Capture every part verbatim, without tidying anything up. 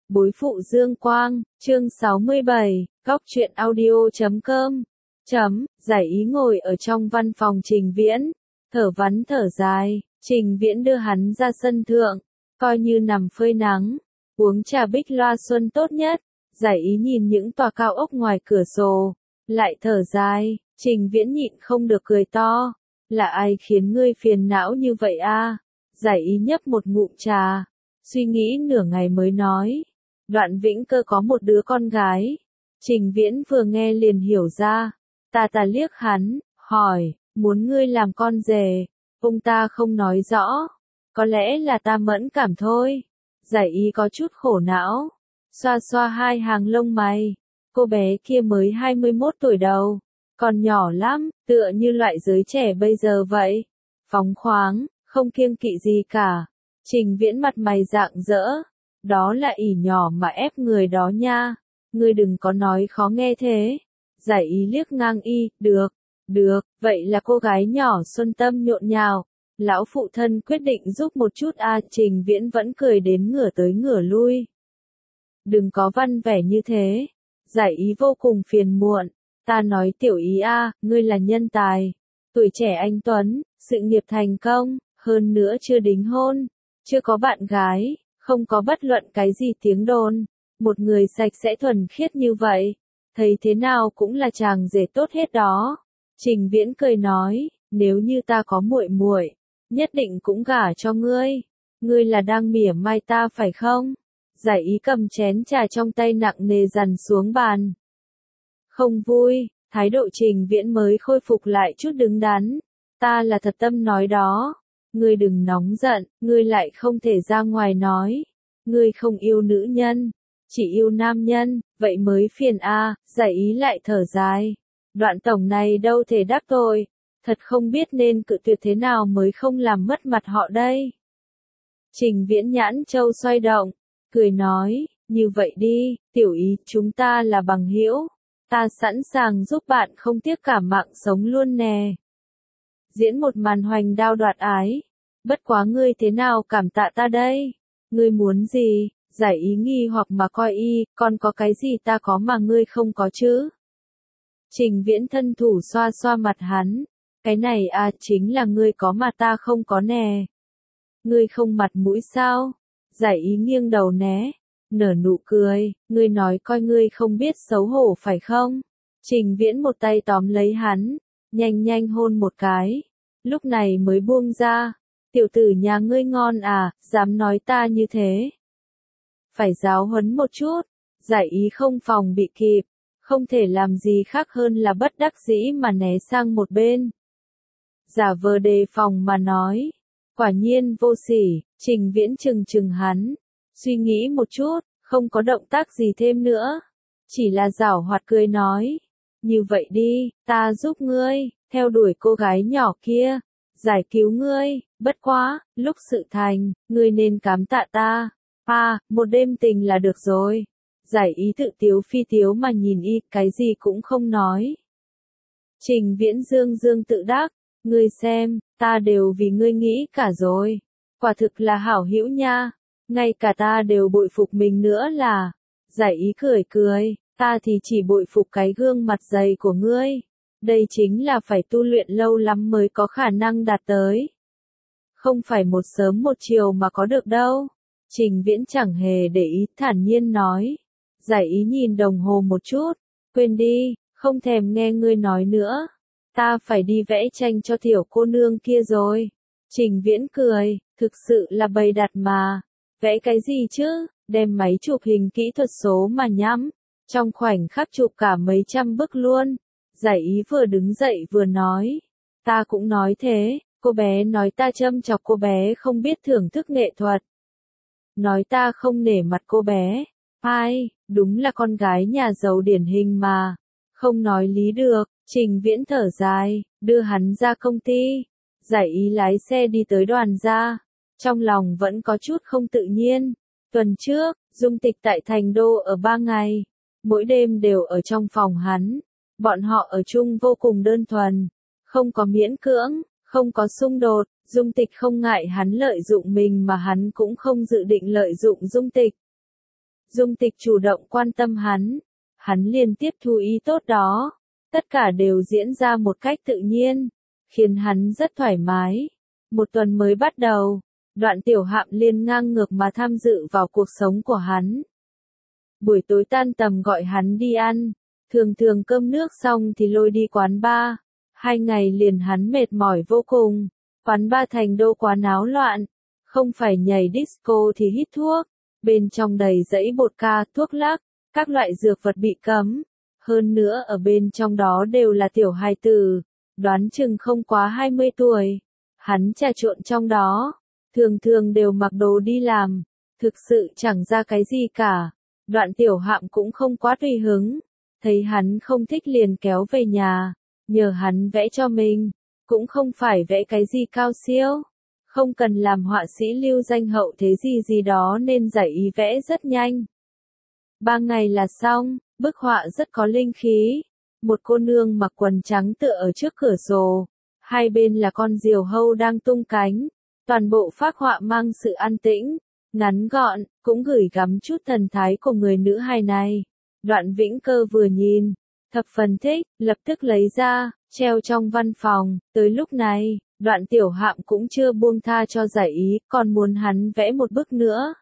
Bối phụ Dương Quang, chương sáu mươi bảy, góc truyện audio chấm com. Chấm, giải ý ngồi ở trong văn phòng Trình Viễn, thở vắn thở dài, Trình Viễn đưa hắn ra sân thượng, coi như nằm phơi nắng, uống trà bích loa xuân tốt nhất, giải ý nhìn những tòa cao ốc ngoài cửa sổ, lại thở dài, Trình Viễn nhịn không được cười to, là ai khiến ngươi phiền não như vậy a? Giải ý nhấp một ngụm trà, suy nghĩ nửa ngày mới nói. Đoạn Vĩnh Cơ có một đứa con gái. Trình Viễn vừa nghe liền hiểu ra. Ta ta liếc hắn, hỏi, muốn ngươi làm con rể. Ông ta không nói rõ. Có lẽ là ta mẫn cảm thôi. Giải ý có chút khổ não. Xoa xoa hai hàng lông mày. Cô bé kia mới hai mươi mốt tuổi đầu. Còn nhỏ lắm, tựa như loại giới trẻ bây giờ vậy. Phóng khoáng, không kiêng kỵ gì cả. Trình Viễn mặt mày rạng rỡ. Đó là ỷ nhỏ mà ép người đó nha. Ngươi đừng có nói khó nghe thế. Giải ý liếc ngang y, được, được, vậy là cô gái nhỏ xuân tâm nhộn nhào. Lão phụ thân quyết định giúp một chút a à, Trình Viễn vẫn cười đến ngửa tới ngửa lui. Đừng có văn vẻ như thế. Giải ý vô cùng phiền muộn. Ta nói tiểu ý a à, ngươi là nhân tài. Tuổi trẻ anh tuấn, sự nghiệp thành công, hơn nữa chưa đính hôn, chưa có bạn gái. Không có bất luận cái gì tiếng đồn, một người sạch sẽ thuần khiết như vậy, thấy thế nào cũng là chàng rể tốt hết đó. Trình Viễn cười nói, nếu như ta có muội muội, nhất định cũng gả cho ngươi. Ngươi là đang mỉa mai ta phải không? Giải ý cầm chén trà trong tay nặng nề dằn xuống bàn. Không vui, thái độ Trình Viễn mới khôi phục lại chút đứng đắn. Ta là thật tâm nói đó. Ngươi đừng nóng giận, ngươi lại không thể ra ngoài nói. Ngươi không yêu nữ nhân, chỉ yêu nam nhân, vậy mới phiền a. À, giải ý lại thở dài. Đoạn tổng này đâu thể đắc tội, thật không biết nên cự tuyệt thế nào mới không làm mất mặt họ đây. Trình Viễn nhãn châu xoay động, cười nói, như vậy đi, tiểu ý, chúng ta là bằng hữu, ta sẵn sàng giúp bạn không tiếc cả mạng sống luôn nè. Diễn một màn hoành đao đoạt ái. Bất quá ngươi thế nào cảm tạ ta đây? Ngươi muốn gì? Giải ý nghi hoặc mà coi y, còn có cái gì ta có mà ngươi không có chứ? Trình Viễn thân thủ xoa xoa mặt hắn. Cái này à, chính là ngươi có mà ta không có nè. Ngươi không mặt mũi sao? Giải ý nghiêng đầu né. Nở nụ cười, ngươi nói coi ngươi không biết xấu hổ phải không? Trình Viễn một tay tóm lấy hắn, nhanh nhanh hôn một cái. Lúc này mới buông ra. Tiểu tử nhà ngươi ngon à, dám nói ta như thế. Phải giáo huấn một chút, giải ý không phòng bị kịp, không thể làm gì khác hơn là bất đắc dĩ mà né sang một bên. Giả vờ đề phòng mà nói, quả nhiên vô sỉ, Trình Viễn chừng chừng hắn, suy nghĩ một chút, không có động tác gì thêm nữa, chỉ là giảo hoạt cười nói, như vậy đi, ta giúp ngươi, theo đuổi cô gái nhỏ kia. Giải cứu ngươi, bất quá, lúc sự thành, ngươi nên cám tạ ta. À, một đêm tình là được rồi. Giải ý tự tiếu phi tiếu mà nhìn y, cái gì cũng không nói. Trình Viễn dương dương tự đắc, ngươi xem, ta đều vì ngươi nghĩ cả rồi. Quả thực là hảo hữu nha, ngay cả ta đều bội phục mình nữa là. Giải ý cười cười, ta thì chỉ bội phục cái gương mặt dày của ngươi. Đây chính là phải tu luyện lâu lắm mới có khả năng đạt tới. Không phải một sớm một chiều mà có được đâu. Trình Viễn chẳng hề để ý, thản nhiên nói. Giải ý nhìn đồng hồ một chút. Quên đi, không thèm nghe ngươi nói nữa. Ta phải đi vẽ tranh cho tiểu cô nương kia rồi. Trình Viễn cười, thực sự là bày đặt mà. Vẽ cái gì chứ, đem máy chụp hình kỹ thuật số mà nhắm. Trong khoảnh khắc chụp cả mấy trăm bức luôn. Giải ý vừa đứng dậy vừa nói. Ta cũng nói thế, cô bé nói ta châm chọc cô bé không biết thưởng thức nghệ thuật. Nói ta không nể mặt cô bé. Ai, đúng là con gái nhà giàu điển hình mà. Không nói lý được, Trình Viễn thở dài, đưa hắn ra công ty. Giải ý lái xe đi tới đoàn gia. Trong lòng vẫn có chút không tự nhiên. Tuần trước, Dung Tịch tại Thành Đô ở ba ngày. Mỗi đêm đều ở trong phòng hắn. Bọn họ ở chung vô cùng đơn thuần, không có miễn cưỡng, không có xung đột, Dung Tịch không ngại hắn lợi dụng mình mà hắn cũng không dự định lợi dụng Dung Tịch. Dung Tịch chủ động quan tâm hắn, hắn liền tiếp thu ý tốt đó. Tất cả đều diễn ra một cách tự nhiên, khiến hắn rất thoải mái. Một tuần mới bắt đầu, Đoạn Tiểu Hạm liền ngang ngược mà tham dự vào cuộc sống của hắn. Buổi tối tan tầm gọi hắn đi ăn, thường thường cơm nước xong thì lôi đi quán bar. Hai ngày liền hắn mệt mỏi vô cùng, quán bar thành đô quá náo loạn, không phải nhảy disco thì hít thuốc, bên trong đầy dãy bột ca, thuốc lắc, các loại dược vật bị cấm. Hơn nữa ở bên trong đó đều là tiểu hài tử, đoán chừng không quá hai mươi tuổi. Hắn trà trộn trong đó, thường thường đều mặc đồ đi làm, thực sự chẳng ra cái gì cả. Đoạn Tiểu Hạm cũng không quá tùy hứng, thấy hắn không thích liền kéo về nhà, nhờ hắn vẽ cho mình, cũng không phải vẽ cái gì cao siêu, không cần làm họa sĩ lưu danh hậu thế gì gì đó nên giải ý vẽ rất nhanh. Ba ngày là xong, bức họa rất có linh khí, một cô nương mặc quần trắng tựa ở trước cửa sổ, hai bên là con diều hâu đang tung cánh, toàn bộ phác họa mang sự an tĩnh, ngắn gọn, cũng gửi gắm chút thần thái của người nữ hài này. Đoạn Vĩnh Cơ vừa nhìn, thập phần thích, lập tức lấy ra, treo trong văn phòng. Tới lúc này, Đoạn Tiểu Hạm cũng chưa buông tha cho giải ý, còn muốn hắn vẽ một bức nữa.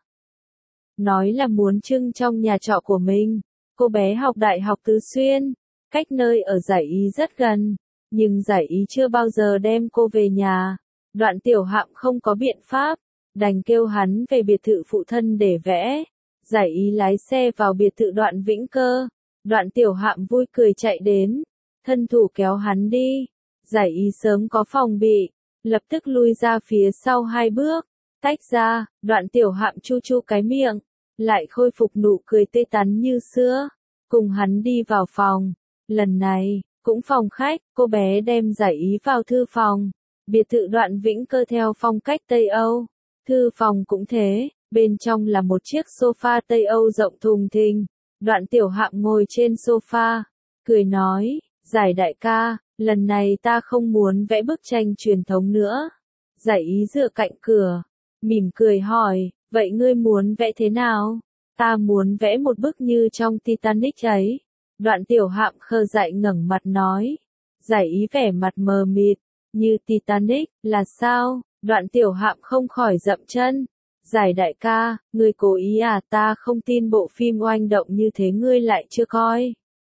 Nói là muốn trưng trong nhà trọ của mình. Cô bé học đại học Tứ Xuyên, cách nơi ở giải ý rất gần, nhưng giải ý chưa bao giờ đem cô về nhà. Đoạn Tiểu Hạm không có biện pháp, đành kêu hắn về biệt thự phụ thân để vẽ. Giải ý lái xe vào biệt thự Đoạn Vĩnh Cơ, Đoạn Tiểu Hạm vui cười chạy đến, thân thủ kéo hắn đi. Giải ý sớm có phòng bị, lập tức lui ra phía sau hai bước, tách ra. Đoạn Tiểu Hạm chu chu cái miệng, lại khôi phục nụ cười tươi tắn như xưa, cùng hắn đi vào phòng. Lần này, cũng phòng khách, cô bé đem giải ý vào thư phòng. Biệt thự Đoạn Vĩnh Cơ theo phong cách Tây Âu, thư phòng cũng thế, bên trong là một chiếc sofa Tây Âu rộng thùng thình. Đoạn Tiểu Hạm ngồi trên sofa, cười nói, Giải đại ca, lần này ta không muốn vẽ bức tranh truyền thống nữa. Giải ý dựa cạnh cửa, mỉm cười hỏi, vậy ngươi muốn vẽ thế nào? Ta muốn vẽ một bức như trong Titanic ấy. Đoạn Tiểu Hạm khờ dại ngẩng mặt nói. Giải ý vẻ mặt mờ mịt, như Titanic, là sao? Đoạn Tiểu Hạm không khỏi dậm chân. Giải đại ca, ngươi cố ý à, ta không tin bộ phim oanh động như thế ngươi lại chưa coi.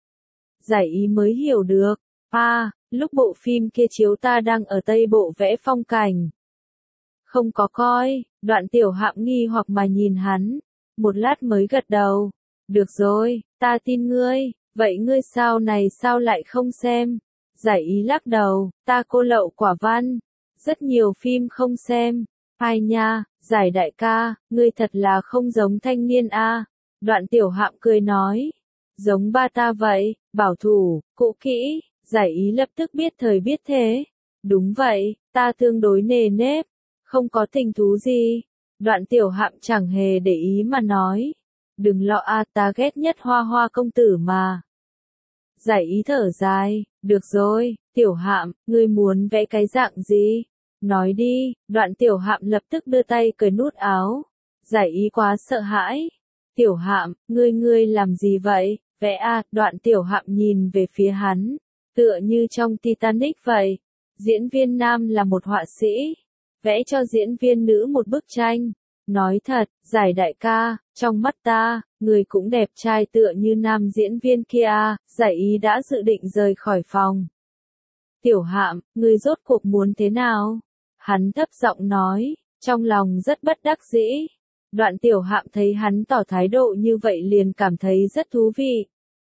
Giải ý mới hiểu được, à, lúc bộ phim kia chiếu ta đang ở Tây Bộ vẽ phong cảnh. Không có coi. Đoạn Tiểu Hạm nghi hoặc mà nhìn hắn, một lát mới gật đầu. Được rồi, ta tin ngươi, vậy ngươi sao này sao lại không xem? Giải ý lắc đầu, ta cô lậu quả văn, rất nhiều phim không xem. Ai nha, Giải đại ca, ngươi thật là không giống thanh niên a. Đoạn Tiểu Hạm cười nói, giống ba ta vậy, bảo thủ, cũ kỹ. Giải ý lập tức biết thời biết thế. Đúng vậy, ta tương đối nề nếp, không có tình thú gì. Đoạn Tiểu Hạm chẳng hề để ý mà nói, đừng lo a, ta ghét nhất Hoa Hoa công tử mà. Giải ý thở dài, được rồi, Tiểu Hạm, ngươi muốn vẽ cái dạng gì? Nói đi. Đoạn Tiểu Hạm lập tức đưa tay cởi nút áo. Giải ý quá sợ hãi. Tiểu Hạm, ngươi ngươi làm gì vậy? Vẽ a. Đoạn Tiểu Hạm nhìn về phía hắn, tựa như trong Titanic vậy. Diễn viên nam là một họa sĩ, vẽ cho diễn viên nữ một bức tranh. Nói thật, Giải đại ca, trong mắt ta, người cũng đẹp trai tựa như nam diễn viên kia. Giải ý đã dự định rời khỏi phòng. Tiểu Hạm, người rốt cuộc muốn thế nào? Hắn thấp giọng nói, trong lòng rất bất đắc dĩ. Đoạn Tiểu Hạm thấy hắn tỏ thái độ như vậy liền cảm thấy rất thú vị.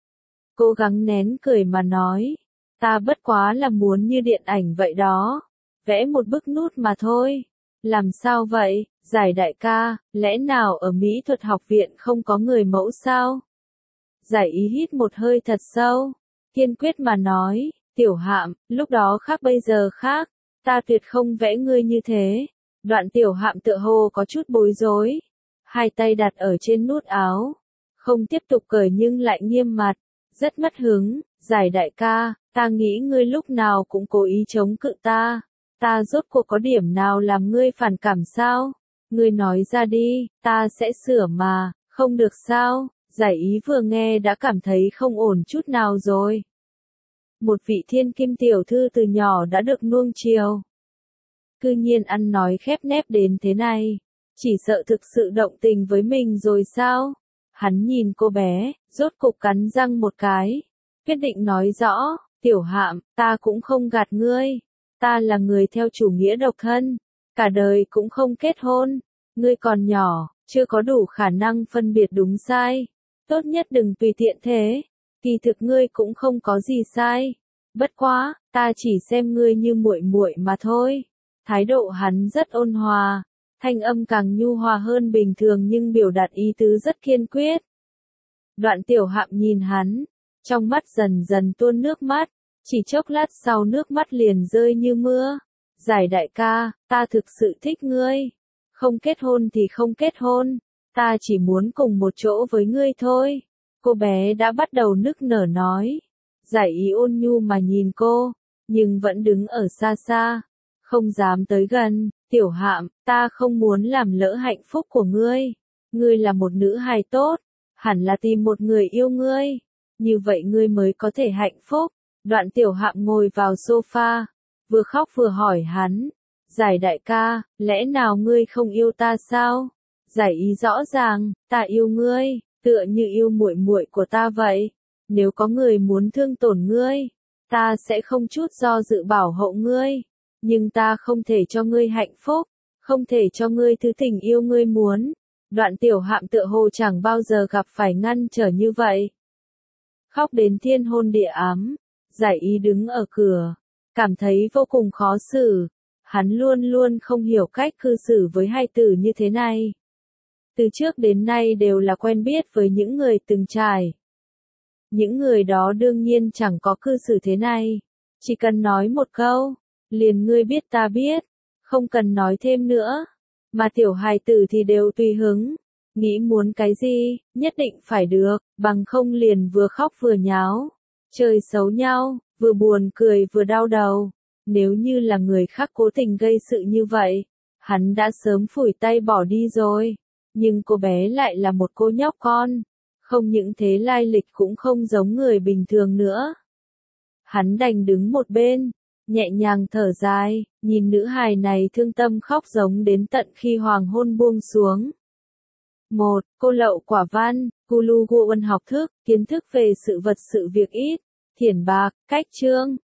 Cố gắng nén cười mà nói, ta bất quá là muốn như điện ảnh vậy đó, vẽ một bức nút mà thôi. Làm sao vậy, Giải đại ca, lẽ nào ở mỹ thuật học viện không có người mẫu sao? Giải ý hít một hơi thật sâu, kiên quyết mà nói, Tiểu Hạm, lúc đó khác bây giờ khác, ta tuyệt không vẽ ngươi như thế. Đoạn Tiểu Hạm tựa hồ có chút bối rối, hai tay đặt ở trên nút áo, không tiếp tục cởi nhưng lại nghiêm mặt, rất mất hứng. Giải đại ca, ta nghĩ ngươi lúc nào cũng cố ý chống cự ta, ta rốt cuộc có điểm nào làm ngươi phản cảm sao? Ngươi nói ra đi, ta sẽ sửa mà. Không được sao, Giải Ý vừa nghe đã cảm thấy không ổn chút nào rồi. Một vị thiên kim tiểu thư từ nhỏ đã được nuông chiều. Cư nhiên ăn nói khép nép đến thế này. Chỉ sợ thực sự động tình với mình rồi sao? Hắn nhìn cô bé, rốt cục cắn răng một cái. Quyết định nói rõ, Tiểu Hạm, ta cũng không gạt ngươi. Ta là người theo chủ nghĩa độc thân. Cả đời cũng không kết hôn. Ngươi còn nhỏ, chưa có đủ khả năng phân biệt đúng sai. Tốt nhất đừng tùy tiện thế. Kỳ thực ngươi cũng không có gì sai. Bất quá, ta chỉ xem ngươi như muội muội mà thôi. Thái độ hắn rất ôn hòa, thanh âm càng nhu hòa hơn bình thường nhưng biểu đạt ý tứ rất kiên quyết. Đoạn Tiểu Hạm nhìn hắn, trong mắt dần dần tuôn nước mắt, chỉ chốc lát sau nước mắt liền rơi như mưa. Giải đại ca, ta thực sự thích ngươi. Không kết hôn thì không kết hôn, ta chỉ muốn cùng một chỗ với ngươi thôi. Cô bé đã bắt đầu nức nở nói. Giải Ý ôn nhu mà nhìn cô, nhưng vẫn đứng ở xa xa, không dám tới gần. Tiểu Hạm, ta không muốn làm lỡ hạnh phúc của ngươi. Ngươi là một nữ hài tốt, hẳn là tìm một người yêu ngươi. Như vậy ngươi mới có thể hạnh phúc. Đoạn Tiểu Hạm ngồi vào sofa, vừa khóc vừa hỏi hắn. Giải đại ca, lẽ nào ngươi không yêu ta sao? Giải Ý rõ ràng, ta yêu ngươi, tựa như yêu muội muội của ta vậy. Nếu có người muốn thương tổn ngươi, ta sẽ không chút do dự bảo hộ ngươi. Nhưng ta không thể cho ngươi hạnh phúc, không thể cho ngươi thứ tình yêu ngươi muốn. Đoạn Tiểu Hạm tựa hồ chẳng bao giờ gặp phải ngăn trở như vậy. Khóc đến thiên hôn địa ám, Giải Ý đứng ở cửa, cảm thấy vô cùng khó xử. Hắn luôn luôn không hiểu cách cư xử với hai tử như thế này. Từ trước đến nay đều là quen biết với những người từng trải. Những người đó đương nhiên chẳng có cư xử thế này. Chỉ cần nói một câu, liền ngươi biết ta biết, không cần nói thêm nữa. Mà tiểu hài tử thì đều tùy hứng, nghĩ muốn cái gì, nhất định phải được, bằng không liền vừa khóc vừa nháo, chơi xấu nhau, vừa buồn cười vừa đau đầu. Nếu như là người khác cố tình gây sự như vậy, hắn đã sớm phủi tay bỏ đi rồi. Nhưng cô bé lại là một cô nhóc con, không những thế lai lịch cũng không giống người bình thường nữa. Hắn đành đứng một bên, nhẹ nhàng thở dài, nhìn nữ hài này thương tâm khóc giống đến tận khi hoàng hôn buông xuống. một. Cô lậu quả văn, Gulu Guon học thức, kiến thức về sự vật sự việc ít, thiển bạc, cách chương.